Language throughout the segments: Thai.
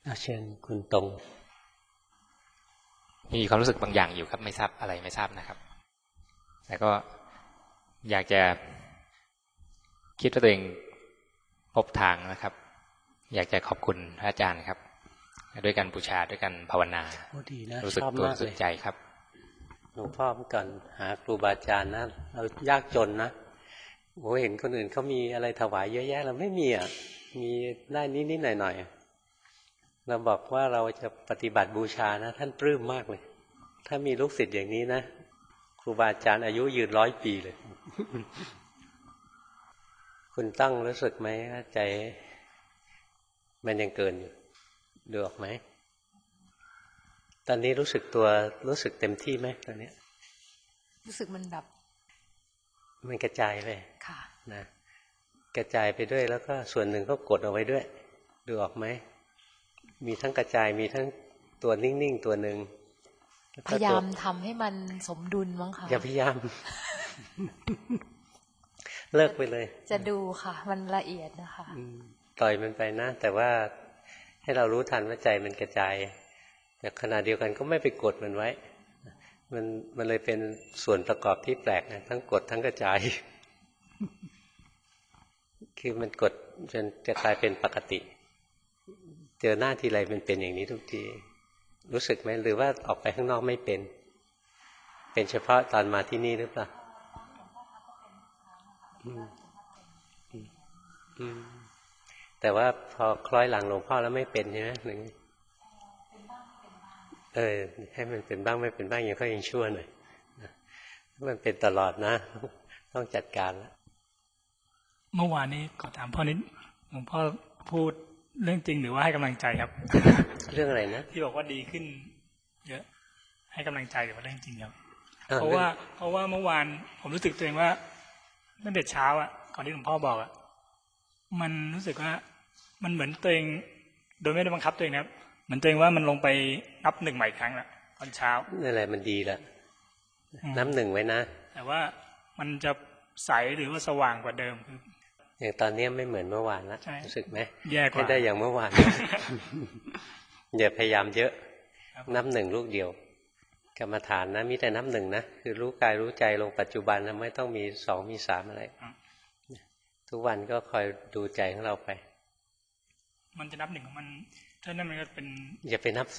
เชิญคุณตรงมีความรู้สึกบางอย่างอยู่ครับไม่ทราบอะไรไม่ทราบนะครับแต่ก็อยากจะคิดว่าตัวเองพบทางนะครับอยากจะขอบคุณพระอาจารย์ครับด้วยการบูชาด้วยการภาวนารู้สึกตัวรู้สึกใจครับหลวงพ่อเมื่อก่อนหาครูบาอาจารย์นะเรายากจนนะโอ้เห็นคนอื่นเขามีอะไรถวายเยอะแยะเราไม่มีอ่ะมีได้นิดหน่อยเราบอกว่าเราจะปฏิบัติบูชานะท่านปลื้มมากเลยถ้ามีลูกศิษย์อย่างนี้นะครูบาอาจารย์อายุยืน100 ปีเลย คุณตั้งรู้สึกไหมใจมันยังเกินอยู่ดูออกไหมตอนนี้รู้สึกตัวรู้สึกเต็มที่ไหมตอนนี้รู้สึกมันแบบมันกระจายไปค่ะนะกระจายไปด้วยแล้วก็ส่วนหนึ่งก็กดเอาไว้ด้วยดูออกไหมมีทั้งกระจายมีทั้งตัวนิ่งๆตัวหนึ่งพยายามทำให้มันสมดุลมั้งค่ะอย่าพยายามเลิกไปเลยจะดูค่ะมันละเอียดนะคะปล่อยมันไปนะแต่ว่าให้เรารู้ทันว่าใจมันกระจายแต่ขณะเดียวกันก็ไม่ไปกดมันไว้มันเลยเป็นส่วนประกอบที่แปลกนะทั้งกดทั้งกระจายคือมันกดจนจะกลายเป็นปกติเจอหน้าทีไรมันเป็นอย่างนี้ทุกทีรู้สึกไหมหรือว่าออกไปข้างนอกไม่เป็นเฉพาะตอนมาที่นี่หรือเปล่าแต่ว่าพอคล้อยหลังหลวงพ่อแล้วไม่เป็นใช่ไหมหนึ่งให้มันเป็นบ้างไม่เป็นบ้างยังค่อยยังชั่วหน่อยมันเป็นตลอดนะต้องจัดการแล้วเมื่อวานนี้ขอถามพ่อนิดหลวงพ่อพูดเรื่องจริงหรือว่าให้กำลังใจครับเรื่องอะไรนะที่บอกว่าดีขึ้นเยอะให้กำลังใจหรือว่าเรื่องจริงครับเพราะว่าเมื่อวานผมรู้สึกตัวเองว่าตั้งแต่เช้าอ่ะก่อนที่หลวงพ่อบอกอ่ะมันรู้สึกว่ามันเหมือนตัวเองโดยไม่ได้บังคับตัวเองนะครับเหมือนตัวเองว่ามันลงไปนับหนึ่งใหม่ครั้งละตอนเช้านั่นแหละมันดีละนับหนึ่งไว้นะแต่ว่ามันจะใสหรือว่าสว่างกว่าเดิมอย่างตอนนี้ไม่เหมือนเมื่อวานแล้วรู้สึกไหมแย่กว่าไม่ได้อย่างเมื่อวานอย่าพยายามเยอะนับหนึ่งลูกเดียวกรรมฐานนะมีแต่นับหนึ่งนะคือรู้กายรู้ใจลงปัจจุบันนะไม่ต้องมี2มี3อะไรทุกวันก็คอยดูใจของเราไปมันจะนับหนึ่งของมันถ้านั่นมันก็เป็นอย่าไปนับ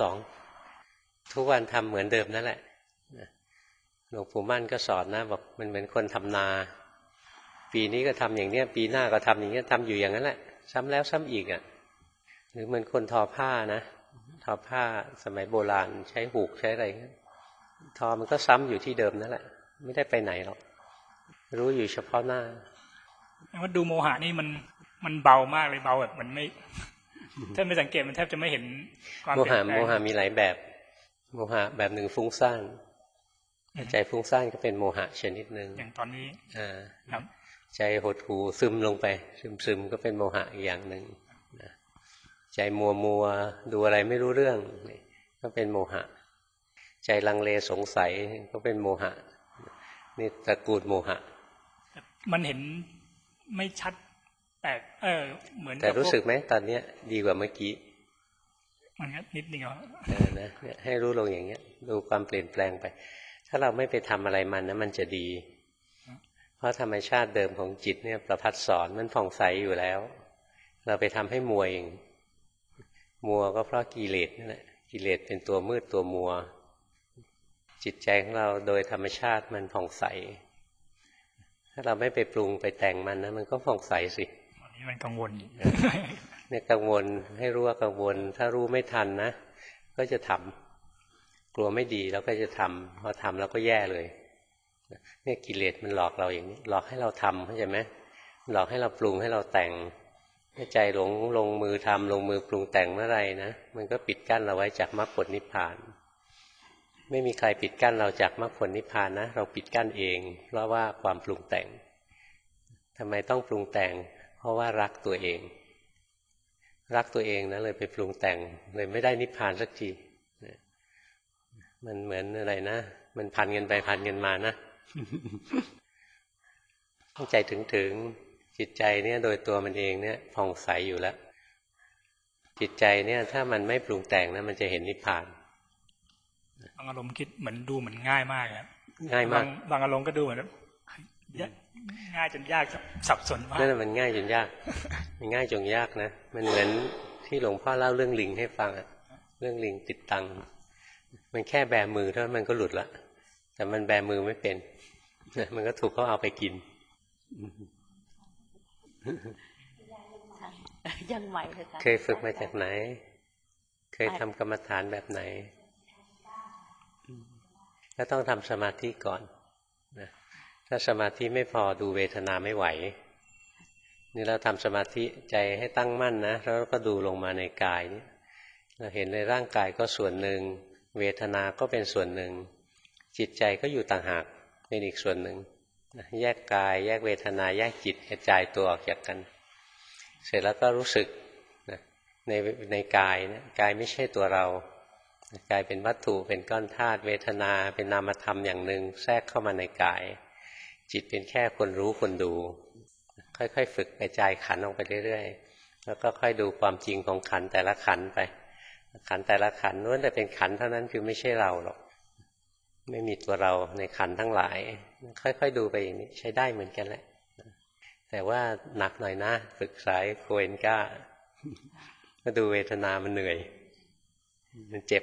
2ทุกวันทำเหมือนเดิมนั่นแหละหลวงปู่มั่นก็สอนนะบอกมันเหมือนคนทำนาปีนี้ก็ทำอย่างเนี้ยปีหน้าก็ทำอย่างเนี้ยทำอยู่อย่างนั้นแหละซ้ำแล้วซ้ำอีกอ่ะหรือเหมือนคนทอผ้านะทอผ้าสมัยโบราณใช้หูกใช้อะไรทอมันก็ซ้ำอยู่ที่เดิมนั่นแหละไม่ได้ไปไหนหรอกรู้อยู่เฉพาะหน้าว่าดูโมหะนี่มันเบามากเลยเบาแบบมันไม่ถ้าไม่สังเกตมันแทบจะไม่เห็นความเปลี่ยนแปลงโมหะมีหลายแบบโมหะแบบหนึ่งฟุ้งซ่านใจฟุ้งซ่านก็เป็นโมหะชนิดหนึ่งอย่างตอนนี้ครับใจหดหู่ซึมลงไปซึมก็เป็นโมหะอีกอย่างหนึ่งใจมัวดูอะไรไม่รู้เรื่องก็เป็นโมหะใจลังเลสงสัยก็เป็นโมหะนี่ตระกูลโมหะมันเห็นไม่ชัดแปลกเหมือนแต่รู้สึกไหมตอนนี้ดีกว่าเมื่อกี้มันก็นิดนึงนะให้รู้ลงอย่างเงี้ยดูความเปลี่ยนแปลงไปถ้าเราไม่ไปทำอะไรมันนะมันจะดีเพราะธรรมชาติเดิมของจิตเนี่ยประภัสสอนมันผ่องใสอยู่แล้วเราไปทำให้มัวเองมัวก็เพราะกิเลสนั่นแหละกิเลสเป็นตัวมืดตัวมัวจิตใจของเราโดยธรรมชาติมันผ่องใสถ้าเราไม่ไปปรุงไปแต่งมันนะมันก็ผ่องใสสิอันนี้มันกังวลเนี่ยกังวลให้รู้ว่ากังวลถ้ารู้ไม่ทันนะก็จะทำกลัวไม่ดีแล้วก็จะทำพอทำแล้วก็แย่เลยเนี่ยกิเลสมันหลอกเราอย่างนี้หลอกให้เราทำเข้าใจไหมหลอกให้เราปรุงให้เราแต่งให้ใจหลงลงมือทำลงมือปรุงแต่งเมื่อไรนะมันก็ปิดกั้นเราไว้จากมรรคผลนิพพานไม่มีใครปิดกั้นเราจากมรรคผลนิพพานนะเราปิดกั้นเองเพราะว่าความปรุงแต่งทำไมต้องปรุงแต่งเพราะว่ารักตัวเองรักตัวเองนะเลยไปปรุงแต่งเลยไม่ได้นิพพานสักทีมันเหมือนอะไรนะมันพันกันไปพันกันมานะต้องใจถึงจิตใจเนี่ยโดยตัวมันเองเนี่ยผ่องใสอยู่แล้วจิตใจเนี่ยถ้ามันไม่ปรุงแต่งนะมันจะเห็นนิพพานบางอารมณ์คิดเหมือนดูเหมือนง่ายมากครับง่ายมากบางอารมณ์ก็ดูเหมือนง่ายจนยากสับสนมากนั่นมันง่ายจนยากมันง่ายจนยากนะมันเหมือนที่หลวงพ่อเล่าเรื่องลิงให้ฟังอะเรื่องลิงติดตังมันแค่แบมือเท่านั้นมันก็หลุดละแต่มันแบมือไม่เป็นมันก็ถูกเขาเอาไปกินยังใหม่เลยค่ะเคยฝึกมาจากไหนเคยทำกรรมฐานแบบไหนก็ต้องทำสมาธิก่อนนะถ้าสมาธิไม่พอดูเวทนาไม่ไหวนี่เราทำสมาธิใจให้ตั้งมั่นนะแล้วก็ดูลงมาในกายนี่เราเห็นในร่างกายก็ส่วนหนึ่งเวทนาก็เป็นส่วนหนึ่งจิตใจก็อยู่ต่างหากเป็นอีกส่วนหนึ่งแยกกายแยกเวทนาแยกจิตกระจายตัวออกจากกันเสร็จแล้วก็รู้สึกในกายนะกายไม่ใช่ตัวเรากายเป็นวัตถุเป็นก้อนธาตุเวทนาเป็นนามธรรมอย่างหนึ่งแทรกเข้ามาในกายจิตเป็นแค่คนรู้คนดูค่อยๆฝึกกระจายขันออกไปเรื่อยๆแล้วก็ค่อยดูความจริงของขันแต่ละขันไปขันแต่ละขันล้วนแต่เป็นขันเท่านั้นคือไม่ใช่เราหรอกไม่มีตัวเราในขันทั้งหลายค่อยๆดูไปอย่างนี้ใช้ได้เหมือนกันแหละแต่ว่าหนักหน่อยนะฝึกสายโกเอนก้าก็ดูเวทนามันเหนื่อยมันเจ็บ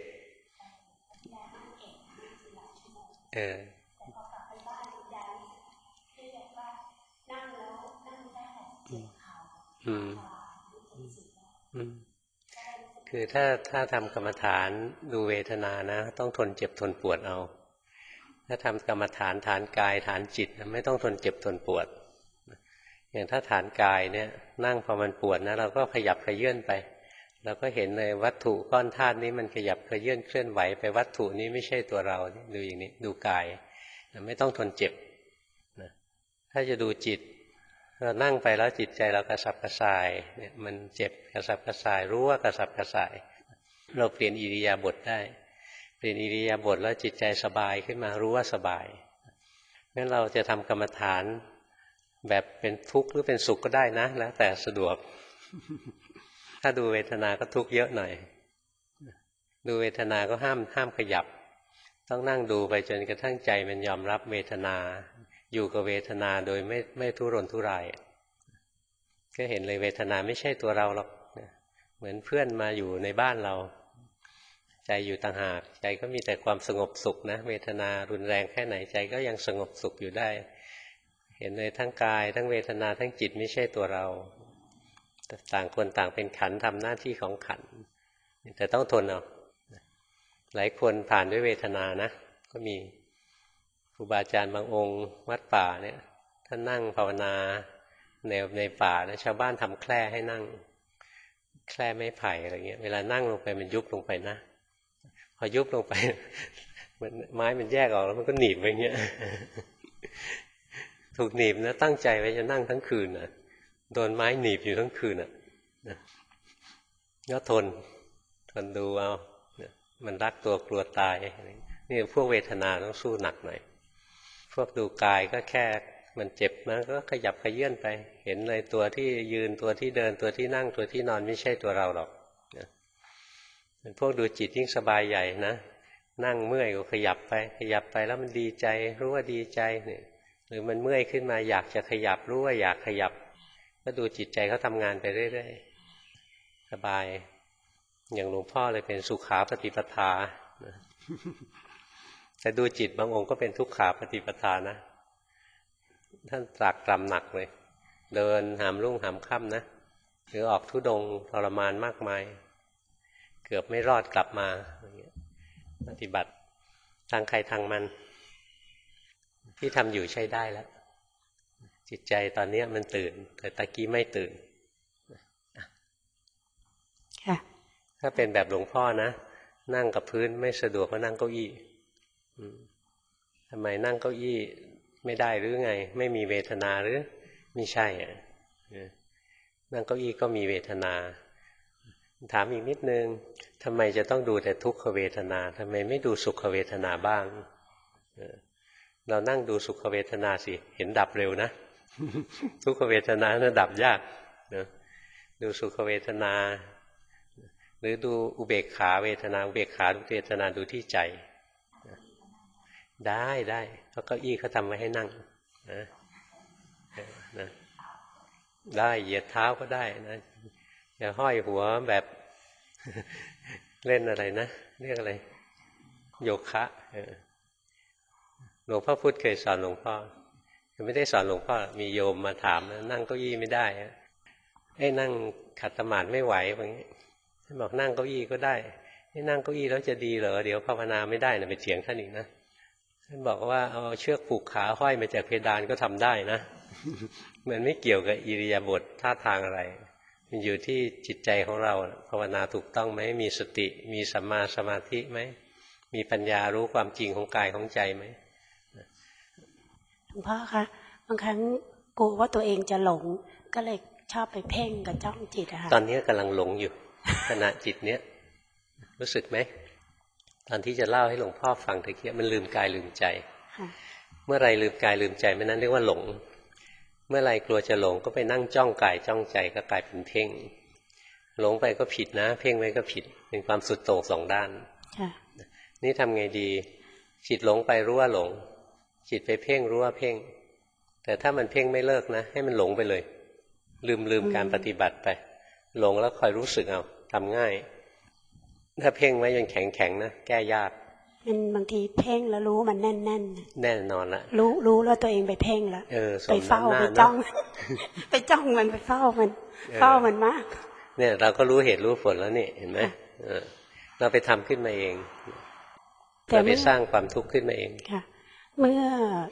คือถ้าทำกรรมฐานดูเวทนานะต้องทนเจ็บทนปวดเอาถ้าทำกรรมฐานฐานกายฐานจิตไม่ต้องทนเจ็บทนปวดอย่างถ้าฐานกายเนี่ยนั่งพอมันปวดนะเราก็ขยับขยื่นไปเราก็เห็นเลยวัตถุก้อนธาตุนี้มันขยับขยื่นเคลื่อนไหวไปวัตถุนี้ไม่ใช่ตัวเราดูอย่างนี้ดูกายไม่ต้องทนเจ็บนะถ้าจะดูจิตเรานั่งไปแล้วจิตใจเรากระสับกระส่ายเนี่ยมันเจ็บกระสับกระส่ายรู้ว่ากระสับกระส่ายเราเปลี่ยนอิริยาบถได้เปลี่ยนอิริยาบถแล้วจิตใจสบายขึ้นมารู้ว่าสบายงั้นเราจะทำกรรมฐานแบบเป็นทุกข์หรือเป็นสุขก็ได้นะแล้วแต่สะดวกถ้าดูเวทนาก็ทุกข์เยอะหน่อยดูเวทนาก็ห้ามขยับต้องนั่งดูไปจนกระทั่งใจมันยอมรับเวทนาอยู่กับเวทนาโดยไม่ทุรนทุรายก็เห็นเลยเวทนาไม่ใช่ตัวเราหรอกเหมือนเพื่อนมาอยู่ในบ้านเราใจอยู่ต่างหากใจก็มีแต่ความสงบสุขนะเวทนารุนแรงแค่ไหนใจก็ยังสงบสุขอยู่ได้เห็นเลยทั้งกายทั้งเวทนาทั้งจิตไม่ใช่ตัวเราต่างคนต่างเป็นขันธ์ทำหน้าที่ของขันธ์แต่ต้องทนเอาหลายคนผ่านด้วยเวทนานะก็มีครูบาอาจารย์บางองค์วัดป่าเนี่ยท่านนั่งภาวนาในป่านะชาวบ้านทำแคร่ให้นั่งแคร่ไม้ไผ่อะไรเงี้ยเวลานั่งลงไปมันยุบลงไปนะพอยุบลงไปไม้มันแยกออกแล้วมันก็หนีบไปเงี้ยถูกหนีบนะตั้งใจไว้จะนั่งทั้งคืนน่ะโดนไม้หนีบอยู่ทั้งคืนน่ะก็ทนดูเอามันรักตัวกลัวตายนี่พวกเวทนาต้องสู้หนักหน่อยพวกดูกายก็แค่มันเจ็บนะก็ขยับขยื่นไปเห็นเลยตัวที่ยืนตัวที่เดินตัวที่นั่งตัวที่นอนไม่ใช่ตัวเราหรอกพวกดูจิตยิ่งสบายใหญ่นะนั่งเมื่อยก็ขยับไปแล้วมันดีใจรู้ว่าดีใจเนี่ยหรือมันเมื่อยขึ้นมาอยากจะขยับรู้ว่าอยากขยับก็ดูจิตใจเขาทำงานไปเรื่อยๆสบายอย่างหลวงพ่อเลยเป็นสุขาปฏิปทาแต่ดูจิตบางองค์ก็เป็นทุกขาปฏิปทานะท่านตรากตรำหนักเลยเดินหามรุ่งหามค่ำนะหรือออกธุดงค์ทรมานมากมายเกือบไม่รอดกลับมาปฏิบัติทางใครทางมันที่ทำอยู่ใช้ได้แล้วจิตใจตอนนี้มันตื่นแต่ตะกี้ไม่ตื่นค่ะถ้าเป็นแบบหลวงพ่อนะนั่งกับพื้นไม่สะดวกก็นั่งเก้าอี้ทำไมนั่งเก้าอี้ไม่ได้หรือไงไม่มีเวทนาหรือไม่ใช่นั่งเก้าอี้ก็มีเวทนาถามอีกนิดนึงทำไมจะต้องดูแต่ทุกขเวทนาทำไมไม่ดูสุขเวทนาบ้างเรานั่งดูสุขเวทนาสิเห็นดับเร็วนะทุกขเวทนาน่ะดับยากนะดูสุขเวทนาหรือดูอุเบกขาเวทนาอุเบกขาดูเวทนาดูที่ใจได้เพราะเก้าอี้เขาทำไว้ให้นั่งนะได้เหยียดเท้าก็ได้นะอย่าห้อยหัวแบบเล่นอะไรนะเรียกอะไรโยคะหลวงพ่อพุธเคยสอนหลวงพ่อไม่ได้สอนหลวงพ่อมีโยมมาถามนั่งเก้าอี้ไม่ได้นั่งขัดสมาธิไม่ไหวอย่างนี้ท่านบอกนั่งเก้าอี้ก็ได้นั่งเก้าอี้แล้วจะดีเหรอเดี๋ยวภาวนาไม่ได้นะไปเถียงท่านอีกนะท่านบอกว่าเอาเชือกผูกขาห้อยมาจากเพดานก็ทำได้นะมันไม่เกี่ยวกับอิริยาบถท่าทางอะไรมันอยู่ที่จิตใจของเราภาวนาถูกต้องไหมมีสติมีสัมมาสมาธิไหมมีปัญญารู้ความจริงของกายของใจไหมหลวงพ่อคะบางครั้งกลัวว่าตัวเองจะหลงก็เลยชอบไปเพ่งกับจ้องจิตอะค่ะตอนนี้กำลังหลงอยู่ ขณะจิตเนี้ยรู้สึกไหมตอนที่จะเล่าให้หลวงพ่อฟังตะเกียบมันลืมกายลืมใจเมื่อไรลืมกายลืมใจไม่นั้นเรียกว่าหลงเมื่อไรกลัวจะหลงก็ไปนั่งจ้องกายจ้องใจก็กลายเป็นเพ่งหลงไปก็ผิดนะเพ่งไว้ก็ผิดเป็นความสุดโต่งสองด้านนี่ทำไงดีจิตหลงไปรู้ว่าหลงจิตไปเพ่งรู้ว่าเพ่งแต่ถ้ามันเพ่งไม่เลิกนะให้มันหลงไปเลยลืมการปฏิบัติไปหลงแล้วคอยรู้สึกเอาทำง่ายถ้าเพ่งไว้ยังแข็งนะแก้ยากมันบางทีเพ่งแล้วรู้มันแน่นแน่นอนละรู้แล้วตัวเองไปเพ่งแล้วไปเฝ้าไปจ้องไปจ้องมันไปเฝ้ามันมากเนี่ยเราก็รู้เหตุรู้ผลแล้วนี่เห็นไหมเราไปทำขึ้นมาเองเราไปสร้างความทุกข์ขึ้นมาเองค่ะเมื่อ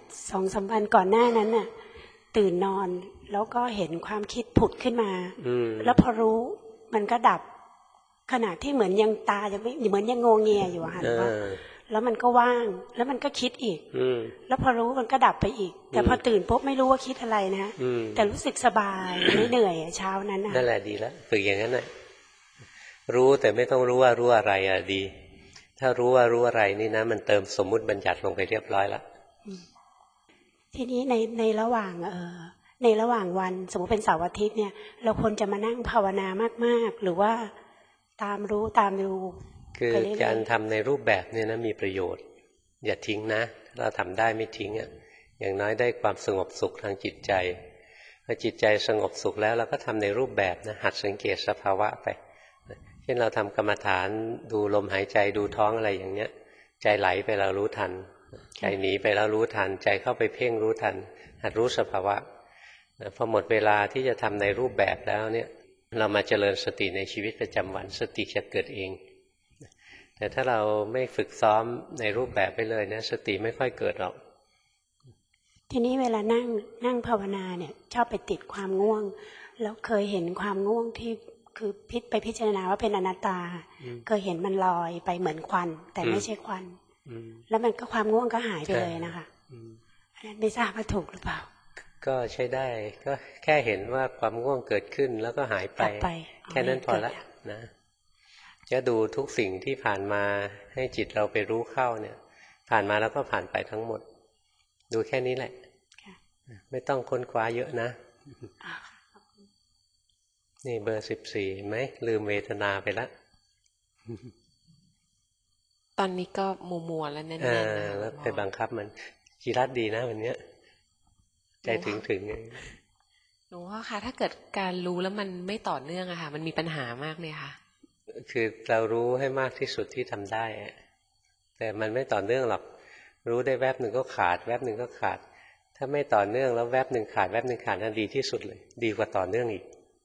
2-3 วันก่อนหน้านั้นน่ะตื่นนอนแล้วก็เห็นความคิดผุดขึ้นมาแล้วพอรู้มันก็ดับขณะที่เหมือนยังตายังไม่เหมือนยังงงเงียอยู่อะค่ะแล้วมันก็ว่างแล้วมันก็คิดอีกแล้วพอรู้มันก็ดับไปอีกแต่พอตื่นปุ๊บไม่รู้ว่าคิดอะไรนะแต่รู้สึกสบายไม่เหนื่อยเช้านั้นนั่นแหละดีแล้วฝึกอย่างนั้นน่ะรู้แต่ไม่ต้องรู้ว่ารู้อะไรอะดีถ้ารู้ว่ารู้อะไรนี่นะมันเติมสมมุติบัญญัติลงไปเรียบร้อยแล้วทีนี้ในระหว่างวันสมมติเป็นเสาร์อาทิตย์เนี่ยเราควรจะมานั่งภาวนามากๆหรือว่าตามรู้คือการทำในรูปแบบเนี่ยนะมีประโยชน์อย่าทิ้งนะเราทำได้ไม่ทิ้งอย่างน้อยได้ความสงบสุขทางจิตใจพอจิตใจสงบสุขแล้วเราก็ทำในรูปแบบนะหัดสังเกตสภาวะไปเช่นเราทำกรรมฐานดูลมหายใจดูท้องอะไรอย่างเนี้ยใจไหลไปเรารู้ทันใจหนีไปแล้วรู้ทันใจเข้าไปเพ่งรู้ทันหัดรู้สภาวะพอหมดเวลาที่จะทำในรูปแบบแล้วเนี่ยเรามาเจริญสติในชีวิตประจำวันสติจะเกิดเองแต่ถ้าเราไม่ฝึกซ้อมในรูปแบบไปเลยนะสติไม่ค่อยเกิดหรอกทีนี้เวลานั่งภาวนาเนี่ยชอบไปติดความง่วงแล้วเคยเห็นความง่วงที่คือไปพิจารณาว่าเป็นอนัตตาเคยเห็นมันลอยไปเหมือนควันแต่ไม่ใช่ควันแล้วมันก็ความง่วงก็หายไปเลยนะคะอันนั้นไม่ทราบว่าถูกหรือเปล่าก็ใช้ได้ก็แค่เห็นว่าความง่วงเกิดขึ้นแล้วก็หายไปแค่นั้นพอละนะจะดูทุกสิ่งที่ผ่านมาให้จิตเราไปรู้เข้าเนี่ยผ่านมาแล้วก็ผ่านไปทั้งหมดดูแค่นี้แหละไม่ต้องค้นคว้าเยอะนะนี่เบอร์14เห็นไหมลืมเวทนาไปละตอนนี้ก็มัวแล้วแน่ๆแล้วไปบังคับมันจีรัดดีนะวันนี้ใจถึงหนูว่าค่ะถ้าเกิดการรู้แล้วมันไม่ต่อเนื่องอะค่ะมันมีปัญหามากเลยค่ะคือเรารู้ให้มากที่สุดที่ทำได้แต่มันไม่ต่อเนื่องหรอกรู้ได้แวบหนึ่งก็ขาดแวบหนึ่งก็ขาดถ้าไม่ต่อเนื่องแล้วแวบหนึ่งขาดแวบหนึ่งขาดนั่นดีที่สุดเลยดีกว่าต่อเนื่องอีก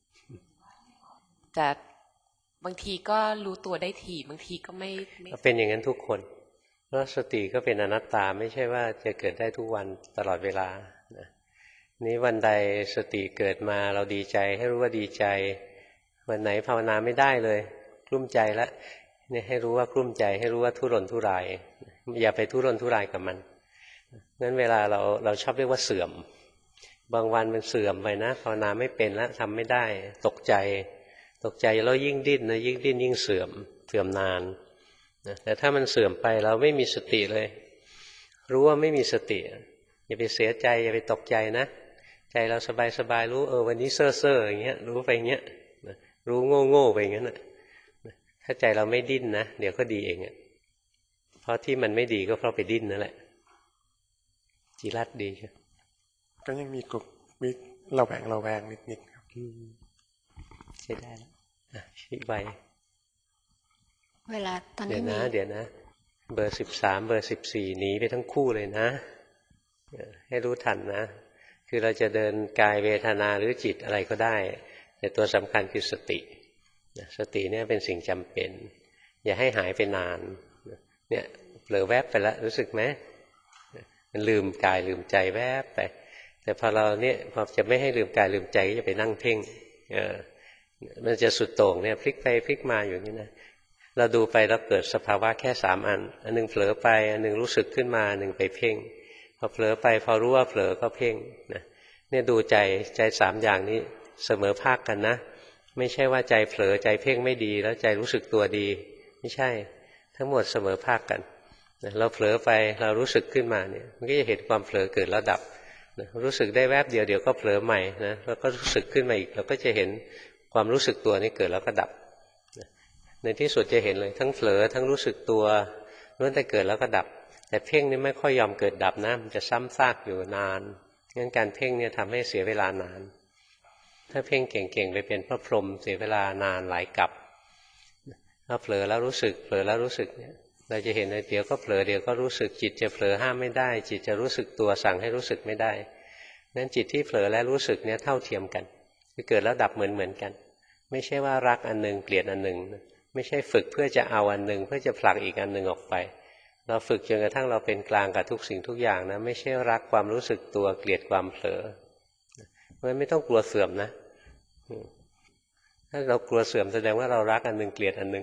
แต่บางทีก็รู้ตัวได้ถี่บางทีก็ไม่เป็นอย่างนั้นทุกคนเพราะสติก็เป็นอนัตตาไม่ใช่ว่าจะเกิดได้ทุกวันตลอดเวลานี้วันใดสติเกิดมาเราดีใจให้รู้ว่าดีใจวันไหนภาวนาไม่ได้เลยกลุ้มใจแล้วเนี่ยให้รู้ว่ากลุ้มใจให้รู้ว่าทุรนทุรายอย่าไปทุรนทุรายกับมันงั้นเวลาเราชอบเรียกว่าเสื่อมบางวันมันเสื่อมไปนะภาวนาไม่เป็นแล้วทำไม่ได้ตกใจแล้วยิ่งดิ้นนะยิ่งดิ้นยิ่งเสื่อมนานนะแต่ถ้ามันเสื่อมไปเราไม่มีสติเลยรู้ว่าไม่มีสติอย่าไปเสียใจอย่าไปตกใจนะใจเราสบายรู้วันนี้เซ่ออย่างเงี้ยรู้ไปอย่างเงี้ยรู้โง่ไปอย่างนั้นนะทถ้าใจเราไม่ดิ้นนะเดี๋ยวก็ดีเองเพราะที่มันไม่ดีก็เพราะไปดิ้นนั่นแหละจิรัตดีใช่ก็ยังมีเราแวงนิดครับใช้ได้แล้วชี้ใบเวลาตอนนี้เดี๋ยวนะเบอร์13เบอร์14หนีไปทั้งคู่เลยนะให้รู้ทันนะคือเราจะเดินกายเวทนาหรือจิตอะไรก็ได้แต่ตัวสำคัญคือสติสติเนี่ยเป็นสิ่งจำเป็นอย่าให้หายไปนานเนี่ยเผลอแวบไปแล้วรู้สึกไหมมันลืมกายลืมใจแวบไปแต่พอเราเนี่ยพอจะไม่ให้ลืมกายลืมใจก็จะไปนั่งเพ่งมันจะสุดโต่งเนี่ยพลิกไปพลิกมาอยู่นี่นะเราดูไปแล้วเกิดสภาวะแค่3 อันนึงเผลอไปอันนึงรู้สึกขึ้นมาอันนึงไปเพ่งพอเผลอไปพอรู้ว่าเผลอก็เพ่งนะเนี่ยดูใจ3อย่างนี้เสมอภาคกันนะไม่ใช่ว่าใจเผลอใจเพ่งไม่ดีแล้วใจรู้สึกตัวดีไม่ใช่ทั้งหมดเสมอภาคกันเราเผลอไปเรารู้สึกขึ้นมาเนี่ยมันก็จะเห็นความเผลอเกิดแล้วดับรู้สึกได้แวบเดียวเดี๋ยวก็เผลอใหม่นะแล้วก็รู้สึกขึ้นมาอีกเราก็จะเห็นความรู้สึกตัวนี้เกิดแล้วก็ดับในที่สุดจะเห็นเลยทั้งเผลอทั้งรู้สึกตัวล้วนแต่เกิดแล้วก็ดับแต่เพ่งนี่ไม่ค่อยยอมเกิดดับนะมันจะซ้ำซากอยู่นานงั้นการเพ่งเนี่ยทำให้เสียเวลานานถ้าเพ่งเก่งๆไปเป็นพระพรหมเสียเวลานานหลายกับถ้าเผลอแล้วรู้สึกเผลอแล้วรู้สึกเนี่ยเราจะเห็นเลยเดี๋ยวก็เผลอเดี๋ยวก็รู้สึกจิตจะเผลอห้ามไม่ได้จิตจะรู้สึกตัวสั่งให้รู้สึกไม่ได้นั้นจิตที่เผลอและรู้สึกเนี่ยเท่าเทียมกันคือเกิดแล้วดับเหมือนกันไม่ใช่ว่ารักอันนึงเกลียดอันนึงไม่ใช่ฝึกเพื่อจะเอาอันนึงเพื่อจะผลักอีกอันนึงออกไปเราฝึกจนกระทั่งเราเป็นกลางกับทุกสิ่งทุกอย่างนะไม่ใช่รักความรู้สึกตัวเกลียดความเผลอเพราะฉะนั้นไม่ต้องกลัวเสื่อมนะถ้าเรากลัวเสื่อมแสดงว่าเรารักอันนึงเกลียดอันนึง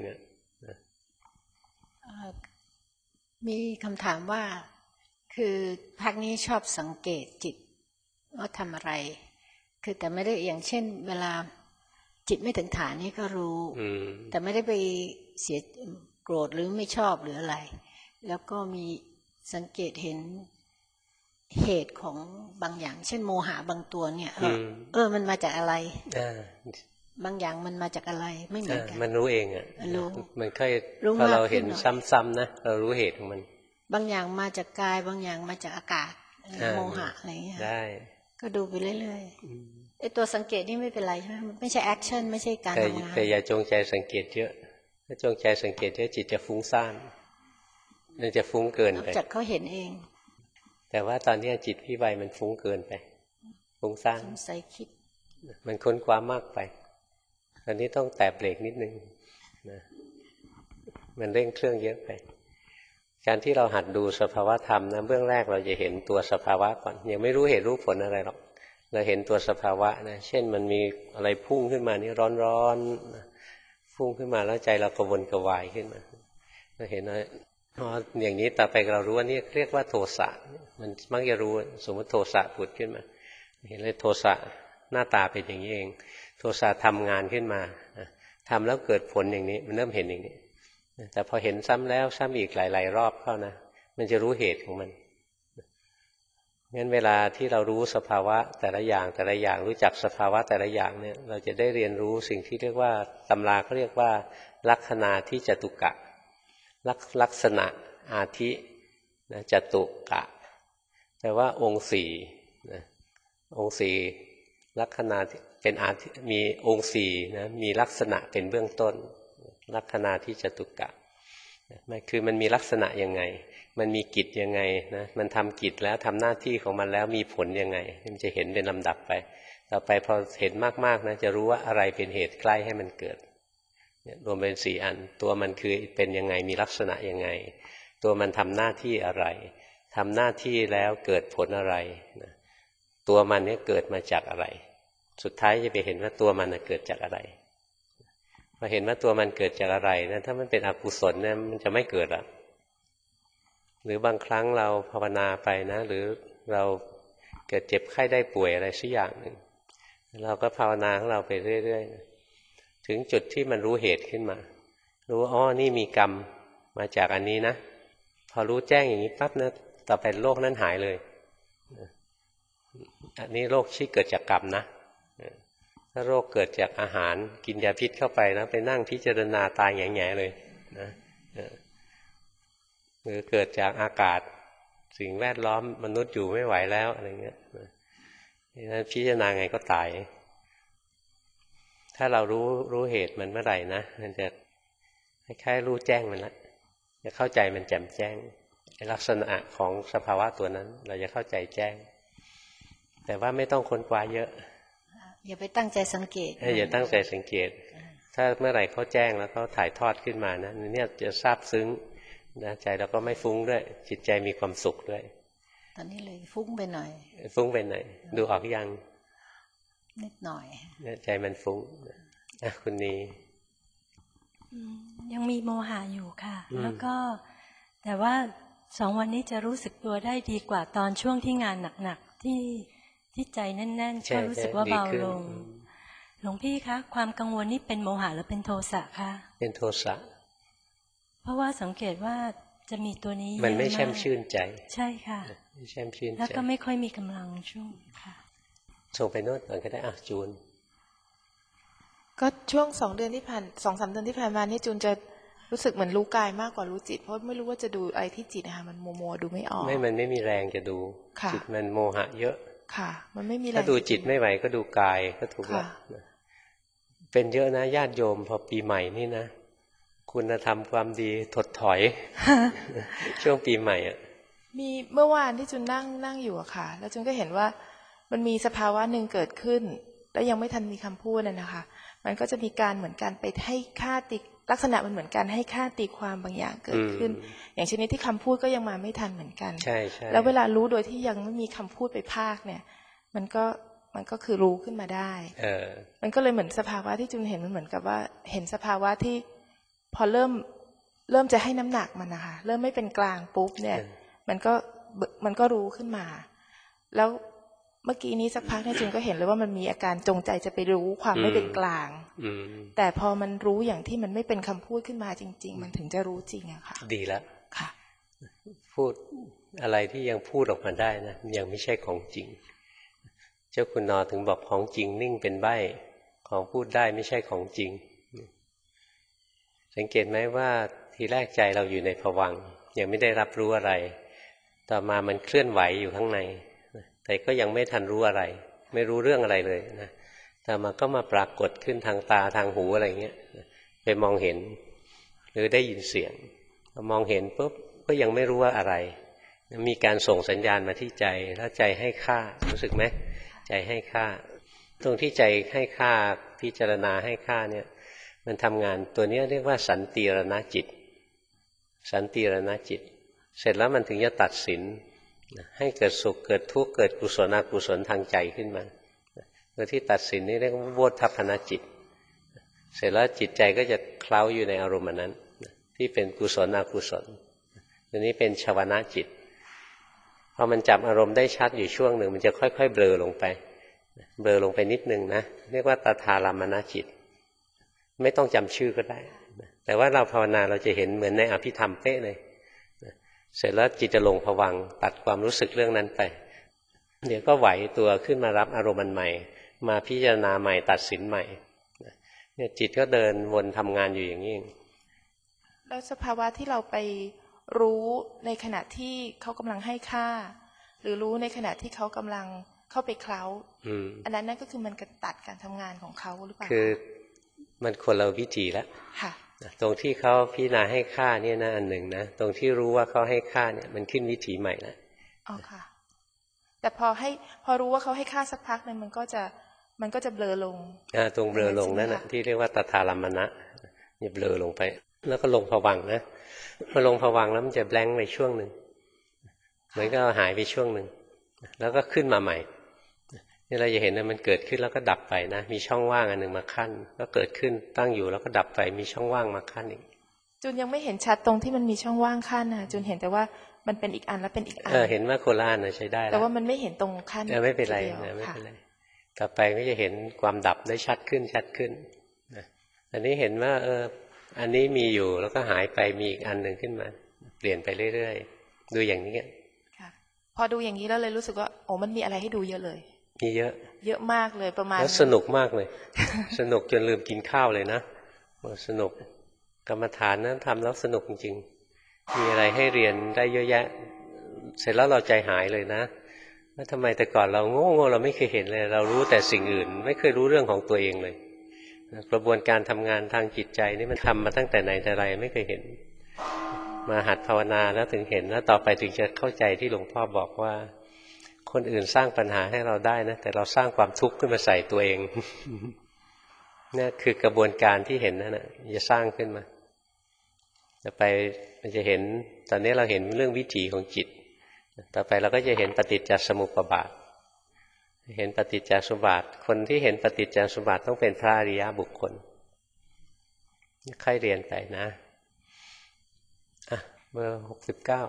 มีคำถามว่าคือพักนี้ชอบสังเกตจิตว่าทำอะไรคือแต่ไม่ได้อย่างเช่นเวลาจิตไม่ถึงฐานนี่ก็รู้แต่ไม่ได้ไปเสียโกรธหรือไม่ชอบหรืออะไรแล้วก็มีสังเกตเห็นเหตุของบางอย่างเช่นโมหะบางตัวเนี่ยมันมาจากอะไรบางอย่างมันมาจากอะไรไม่เหมือนกันมันรู้เองรู้มันค่อยพอเราเห็นซ้ำๆนะเรารู้เหตุของมันบางอย่างมาจากกายบางอย่างมาจากอากาศโมหะอะไรอย่างเงี้ยได้ก็ดูไปเรื่อยๆไอ้ตัวสังเกตนี่ไม่เป็นไรใช่ไหมไม่ใช่แอคชั่นไม่ใช่การทำงานแต่อย่าจงใจสังเกตเยอะถ้าจงใจสังเกตเยอะจิตจะฟุ้งซ่านมันจะฟุ้งเกินไปจากเขาเห็นเองแต่ว่าตอนนี้จิตพี่ใบมันฟุ้งเกินไปฟุ้งซ่านใส่คิดมันค้นคว้ามากไปตอนนี้ต้องแตะเบรกนิดนึงนะมันเร่งเครื่องเยอะไปการที่เราหัดดูสภาวะธรรมนะเบื้องแรกเราจะเห็นตัวสภาวะก่อนยังไม่รู้เหตุรู้ผลอะไรหรอกเราเห็นตัวสภาวะนะเช่นมันมีอะไรพุ่งขึ้นมานี่ร้อนๆพุ่งขึ้นมาแล้วใจเรากระวนกระวายขึ้นมาเราเห็นว่าอย่างนี้ต่อไปเรารู้ว่านี่เรียกว่าโทสะมันมักจะรู้สมมติโทสะผุดขึ้นมาเห็นเลยโทสะหน้าตาเป็นอย่างนี้เองโทสะทำงานขึ้นมาทำแล้วเกิดผลอย่างนี้มันเริ่มเห็นอย่างนี้แต่พอเห็นซ้ำแล้วซ้ำอีกหลายๆรอบเข้านะมันจะรู้เหตุของมันงั้นเวลาที่เรารู้สภาวะแต่ละอย่างรู้จักสภาวะแต่ละอย่างเนี่ยเราจะได้เรียนรู้สิ่งที่เรียกว่าตำราเขาเรียกว่าลักขณาทิจตุกะลักษณะอาทิจตุกะแปลว่าองค์สี่องค์สี่ลักษณะเป็นอาทิมีองค์สี่นะมีลักษณะเป็นเบื้องต้นลักษณะทิจตุกะมันคือมันมีลักษณะยังไงมันมีกิจยังไงนะมันทำกิจแล้วทำหน้าที่ของมันแล้วมีผลยังไงมันจะเห็นเป็นลำดับไปต่อไปพอเห็นมากๆนะจะรู้ว่าอะไรเป็นเหตุใกล้ให้มันเกิดรวมเป็น4 อันตัวมันคือเป็นยังไงมีลักษณะยังไงตัวมันทำหน้าที่อะไรทำหน้าที่แล้วเกิดผลอะไรนะตัวมันเนี่ยเกิดมาจากอะไรสุดท้ายจะไปเห็นว่าตัวมันเกิดจากอะไรพอเห็นว่าตัวมันเกิดจากอะไรนะถ้ามันเป็นอกุศลเนี่ยมันจะไม่เกิดหรอกหรือบางครั้งเราภาวนาไปนะหรือเราเกิดเจ็บไข้ได้ป่วยอะไรสักอย่างหนึ่งเราก็ภาวนาของเราไปเรื่อยๆถึงจุดที่มันรู้เหตุขึ้นมารู้อ๋อนี่มีกรรมมาจากอันนี้นะพอรู้แจ้งอย่างนี้ปั๊บนะต่อไปโรคนั้นหายเลยอันนี้โรคที่เกิดจากกรรมนะถ้าโรคเกิดจากอาหารกินยาพิษเข้าไปนะไปนั่งพิจารณาตายแง่ๆเลยนะหรือเกิดจากอากาศสิ่งแวดล้อมมนุษย์อยู่ไม่ไหวแล้วอะไรเงี้ยนั้นพิจารณาไงก็ตายถ้าเรารู้เหตุมันเมื่อไหร่นะมันจะคล้ายๆรู้แจ้งมันละจะเข้าใจมันแจ่มแจ้งลักษณะของสภาวะตัวนั้นเราจะเข้าใจแจ้งแต่ว่าไม่ต้องค้นคว้าเยอะอย่าไปตั้งใจสังเกตอย่าตั้งใจสังเกตถ้าเมื่อไหร่เขาแจ้งแล้วเขาถ่ายทอดขึ้นมานะเนี่ยจะซาบซึ้งนะใจเราก็ไม่ฟุ้งด้วยจิตใจมีความสุขด้วยตอนนี้เลยฟุ้งไปหน่อยฟุ้งไปหน่อยดูออกยังนิดหน่อยใจมันฟุ้งคุณนียังมีโมหะอยู่ค่ะแล้วก็แต่ว่า2 วันนี้จะรู้สึกตัวได้ดีกว่าตอนช่วงที่งานหนักๆที่ใจแน่นๆก็รู้สึกว่าเบาลงหลวงพี่คะความกังวลนี่เป็นโมหะหรือเป็นโทสะคะเป็นโทสะเพราะว่าสังเกตว่าจะมีตัวนี้มันไม่แช่มชื่นใจใช่ค่ะไม่แช่มชื่นใจแล้วก็ไม่ค่อยมีกำลังช่วงค่ะส่งไปโน้ตก่อนก็ได้จูนก็ช่วง2 เดือนที่ผ่าน 2-3 เดือนที่ผ่านมานี่จูนจะรู้สึกเหมือนรู้กายมากกว่ารู้จิตเพราะไม่รู้ว่าจะดูอะไรที่จิตนะคะมันมัวดูไม่ออกมันไม่มีแรงจะดูจิตมันโมหะเยอะค่ะมันไม่มีแรงถ้าดูจิตไม่ไหวก็ดูกายก็ถูกแล้วเป็นเยอะนะญาติโยมพอปีใหม่นี่นะคุณธรรมความดีถดถอยช่วงปีใหม่อ่ะมีเมื่อวานที่จูนนั่งอยู่อะค่ะแล้วจูนก็เห็นว่ามันมีสภาวะหนึ่งเกิดขึ้นแล้วยังไม่ทันมีคำพูดนะคะมันก็จะมีการเหมือนกันไปให้ค่าตีลักษณะมันเหมือนกันให้ค่าตีความบางอย่างเกิดขึ้นอย่างเช่นนี้ที่คำพูดก็ยังมาไม่ทันเหมือนกันใช่แล้วเวลารู้โดยที่ยังไม่มีคำพูดไปพากเนี่ยมันก็คือรู้ขึ้นมาได้มันก็เลยเหมือนสภาวะที่จูนเห็นมันเหมือนกับว่าเห็นสภาวะที่พอเริ่มจะให้น้ำหนักมันนะคะเริ่มไม่เป็นกลางปุ๊บเนี่ยมันก็รู้ขึ้นมาแล้วเมื่อกี้นี้สักพักเนี่ยจูนก็เห็นเลยว่ามันมีอาการจงใจจะไปรู้ความไม่เป็นกลางแต่พอมันรู้อย่างที่มันไม่เป็นคำพูดขึ้นมาจริงๆมันถึงจะรู้จริงอะค่ะดีแล้วค่ะพูดอะไรที่ยังพูดออกมาได้นะยังไม่ใช่ของจริงเจ้าคุณนอถึงบอกของจริงนิ่งเป็นใบ้ของพูดได้ไม่ใช่ของจริงสังเกตไหมว่าทีแรกใจเราอยู่ในภวังค์ยังไม่ได้รับรู้อะไรต่อมามันเคลื่อนไหวอยู่ข้างในแต่ก็ยังไม่ทันรู้อะไรไม่รู้เรื่องอะไรเลยนะแต่มันก็มาปรากฏขึ้นทางตาทางหูอะไรเงี้ยไปมองเห็นหรือได้ยินเสียงมองเห็นปุ๊บก็ยังไม่รู้ว่าอะไรมีการส่งสัญญาณมาที่ใจแล้วใจให้ค่ารู้สึกไหมใจให้ค่าตรงที่ใจให้ค่าพิจารณาให้ค่าเนี่ยมันทำงานตัวนี้เรียกว่าสันติรณจิตสันติรณจิตเสร็จแล้วมันถึงจะตัดสินให้เกิดสุขเกิดทุกข์เกิดกุศลอกุศลทางใจขึ้นมาตัวที่ตัดสินนี่เรียกว่าโวทัพพนจิตเสร็จแล้วจิตใจก็จะเคล้าอยู่ในอารมณ์นั้นที่เป็นกุศลอกุศลตัวนี้เป็นชวนะจิตพอมันจับอารมณ์ได้ชัดอยู่ช่วงหนึ่งมันจะค่อยๆเบลอลงไปเบลอลงไปนิดนึงนะเรียกว่าตถารามณจิตไม่ต้องจำชื่อก็ได้แต่ว่าเราภาวนาเราจะเห็นเหมือนในอภิธรรมเป๊ะเลยเสร็จแล้วจิตจะลงภวังค์ตัดความรู้สึกเรื่องนั้นไปเดี๋ยวก็ไหวตัวขึ้นมารับอารมณ์ใหม่มาพิจารณาใหม่ตัดสินใหม่เนี่ยจิตก็เดินวนทำงานอยู่อย่างนี้แล้วสภาวะที่เราไปรู้ในขณะที่เขากำลังให้ค่าหรือรู้ในขณะที่เขากำลังเข้าไปเคล้าอันนั้นนั่นก็คือมันตัดการทำงานของเขาหรือเปล่าคือมันคนละวิธีแล้วตรงที่เขาพิจารณาให้ค่าเนี่ยนะอันหนึ่งนะตรงที่รู้ว่าเขาให้ค่าเนี่ยมันขึ้นวิถีใหม่แล้วอ๋อค่ะแต่พอรู้ว่าเขาให้ค่าสักพักนึงมันก็จะเบลอลงตรงเบลอลงนั่นแหะที่เรียกว่าตถารามณะเนี่ยเบลอลงไปแล้วก็ลงภวังค์นะพอลงภวังค์แล้วมันจะแบงค์ไปช่วงหนึ่งเหมือนก็หายไปช่วงหนึ่งแล้วก็ขึ้นมาใหม่นี่เราจะเห็นว่ามันเกิดขึ้นแล้วก็ดับไปนะมีช่องว่างอันหนึ่งมาขั้นก็เกิดขึ้นตั้งอยู่แล้วก็ดับไปมีช่องว่างมาขั้นอีกจูนยังไม่เห็นชัดตรงที่มันมีช่องว่างขั้นนะจูนเห็นแต่ว่ามันเป็นอีกอันแล้วเป็นอีกอันเห็นว่าโคราชนะใช้ได้แต่ว่ามันไม่เห็นตรงขั้นไม่เป็นไรนะไม่เป็นไรต่อไปก็จะเห็นความดับได้ชัดขึ้นชัดขึ้นนะอันนี้เห็นว่าอันนี้มีอยู่แล้วก็หายไปมีอีกอันหนึ่งขึ้นมาเปลี่ยนไปเรื่อยๆดูอย่างนี้พอดูอย่างนี้แล้วเลยรู้สึกว่าโอ้มันมีอะไรให้ดูเยอะเลยมีเยอะเยอะมากเลยประมาณแล้วสนุกมากเลย สนุกจนลืมกินข้าวเลยนะสนุกกรรมฐานนั้นทำแล้วสนุกจริงๆมีอะไรให้เรียนได้เยอะแยะเสร็จแล้วเราใจหายเลยนะว่าทำไมแต่ก่อนเราโง่เราไม่เคยเห็นเลยเรารู้แต่สิ่งอื่นไม่เคยรู้เรื่องของตัวเองเลยกระบวนการทำงานทางจิตใจนี่มันทำมาตั้งแต่ไหนแต่ไรไม่เคยเห็นมาหัดภาวนาแล้วถึงเห็นแล้วต่อไปถึงจะเข้าใจที่หลวงพ่อบอกว่าคนอื่นสร้างปัญหาให้เราได้นะแต่เราสร้างความทุกข์ขึ้นมาใส่ตัวเองนี่คือกระบวนการที่เห็นนั่นนะจะสร้างขึ้นมาต่อไปมันจะเห็นตอนนี้เราเห็นเรื่องวิถีของจิตต่อไปเราก็จะเห็นปฏิจจสมุปบาทเห็นปฏิจจสมุปบาทคนที่เห็นปฏิจจสมุปบาทต้องเป็นพระอริยบุคคลค่อยเรียนไปนะเบอร์69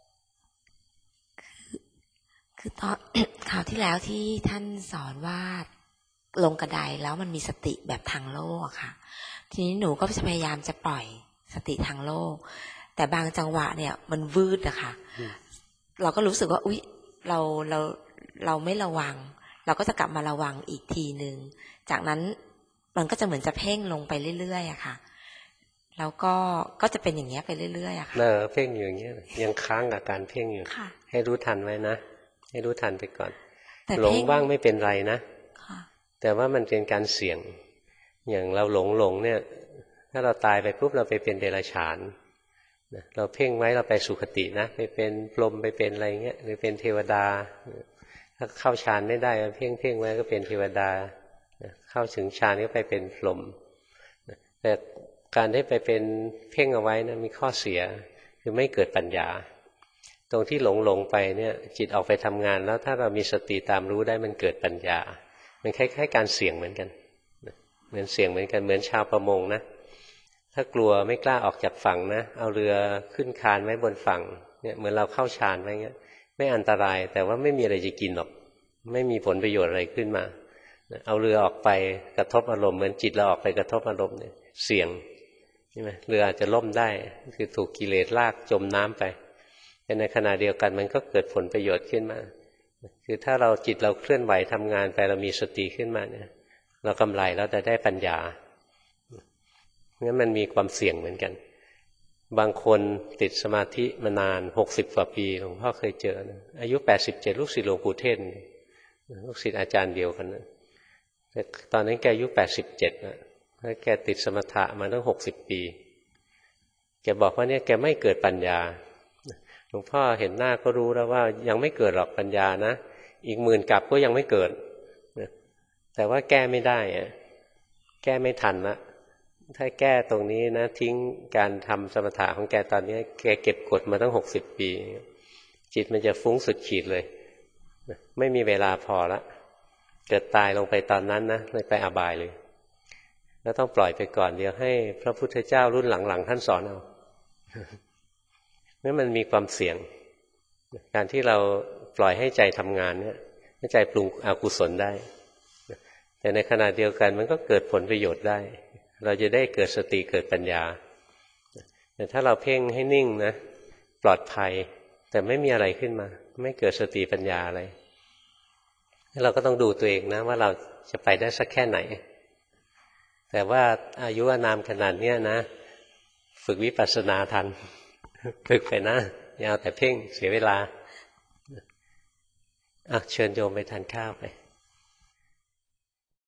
คือตอนข่าวที่แล้วที่ท่านสอนว่าลงกระไดแล้วมันมีสติแบบทางโลกอะค่ะทีนี้หนูก็พยายามจะปล่อยสติทางโลกแต่บางจังหวะเนี่ยมันวืดอะค่ะเราก็รู้สึกว่าอุ๊ยเราไม่ระวังเราก็จะกลับมาระวังอีกทีนึงจากนั้นมันก็จะเหมือนจะเพ่งลงไปเรื่อยๆอะค่ะแล้วก็จะเป็นอย่างเงี้ยไปเรื่อยๆอะค่ะเพ่งอยู่อย่างเงี้ยยังค้างกับการเพ่งอยู่ให้รู้ทันไว้นะให้รู้ทันไปก่อนหลงบ้างไม่เป็นไรนะแต่ว่ามันเป็นการเสี่ยงอย่างเราหลงเนี่ยถ้าเราตายไปปุ๊บเราไปเป็นเดรัจฉานเราเพ่งไว้เราไปสุคตินะไปเป็นพรหมไปเป็นอะไรเงี้ยหรือเป็นเทวดาถ้าเข้าฌานไม่ได้เพ่งไว้ก็เป็นเทวดาเข้าถึงฌานก็ไปเป็นพรหมแต่การได้ไปเป็นเพ่งเอาไว้นะมีข้อเสียคือไม่เกิดปัญญาตรงที่หลงไปเนี่ยจิตออกไปทำงานแล้วถ้าเรามีสติตามรู้ได้มันเกิดปัญญามันคล้ายๆการเสี่ยงเหมือนกันเหมือนเสี่ยงเหมือนกันเหมือนชาวประมงนะถ้ากลัวไม่กล้าออกจากฝั่งนะเอาเรือขึ้นคานไว้บนฝั่งเนี่ยเหมือนเราเข้าฌานไว้เงี้ยไม่อันตรายแต่ว่าไม่มีอะไรจะกินหรอกไม่มีผลประโยชน์อะไรขึ้นมาเอาเรือออกไปกระทบอารมณ์เหมือนจิตเราออกไปกระทบอารมณ์เนี่ยเสี่ยงใช่ไหมเรืออาจจะล่มได้คือถูกกิเลสลากจมน้ำไปแต่ในขณะเดียวกันมันก็เกิดผลประโยชน์ขึ้นมาคือถ้าเราจิตเราเคลื่อนไหวทำงานไปเรามีสติขึ้นมาเนี่ยเรากำไรเราจะได้ปัญญางั้นมันมีความเสี่ยงเหมือนกันบางคนติดสมาธิมานาน60 กว่าปีหลวงพ่อเคยเจอนะอายุ87ลูกศิษย์หลวงปู่เทศลูกศิษย์อาจารย์เดียวกันนะแต่ตอนนั้นแกอายุ87นะแล้วแกติดสมถะมาตั้ง60 ปีแกบอกว่าเนี่ยแกไม่เกิดปัญญาหลวงพ่อเห็นหน้าก็รู้แล้วว่ายังไม่เกิดหรอกปัญญานะอีก10,000 กับก็ยังไม่เกิดแต่ว่าแก้ไม่ได้แก้ไม่ทันละถ้าแก้ตรงนี้นะทิ้งการทำสมถะของแกตอนนี้แกเก็บกดมาตั้ง60 ปีจิตมันจะฟุ้งสุดขีดเลยไม่มีเวลาพอละเกิดตายลงไปตอนนั้นนะเลยไปอบายเลยแล้วต้องปล่อยไปก่อนเดี๋ยวให้พระพุทธเจ้ารุ่นหลังๆท่านสอนเอานั่นมันมีความเสี่ยงการที่เราปล่อยให้ใจทำงานเนี่ยให้ใจปรุงอกุศลได้แต่ในขณะเดียวกันมันก็เกิดผลประโยชน์ได้เราจะได้เกิดสติเกิดปัญญาแต่ถ้าเราเพ่งให้นิ่งนะปลอดภัยแต่ไม่มีอะไรขึ้นมาไม่เกิดสติปัญญาอะไรเราก็ต้องดูตัวเองนะว่าเราจะไปได้สักแค่ไหนแต่ว่าอายุอานามขนาดนี้นะฝึกวิปัสสนาทันฝึกไปนะอย่าเอาแต่เพ่งเสียเวลาเชิญโยมไปทานข้าวไป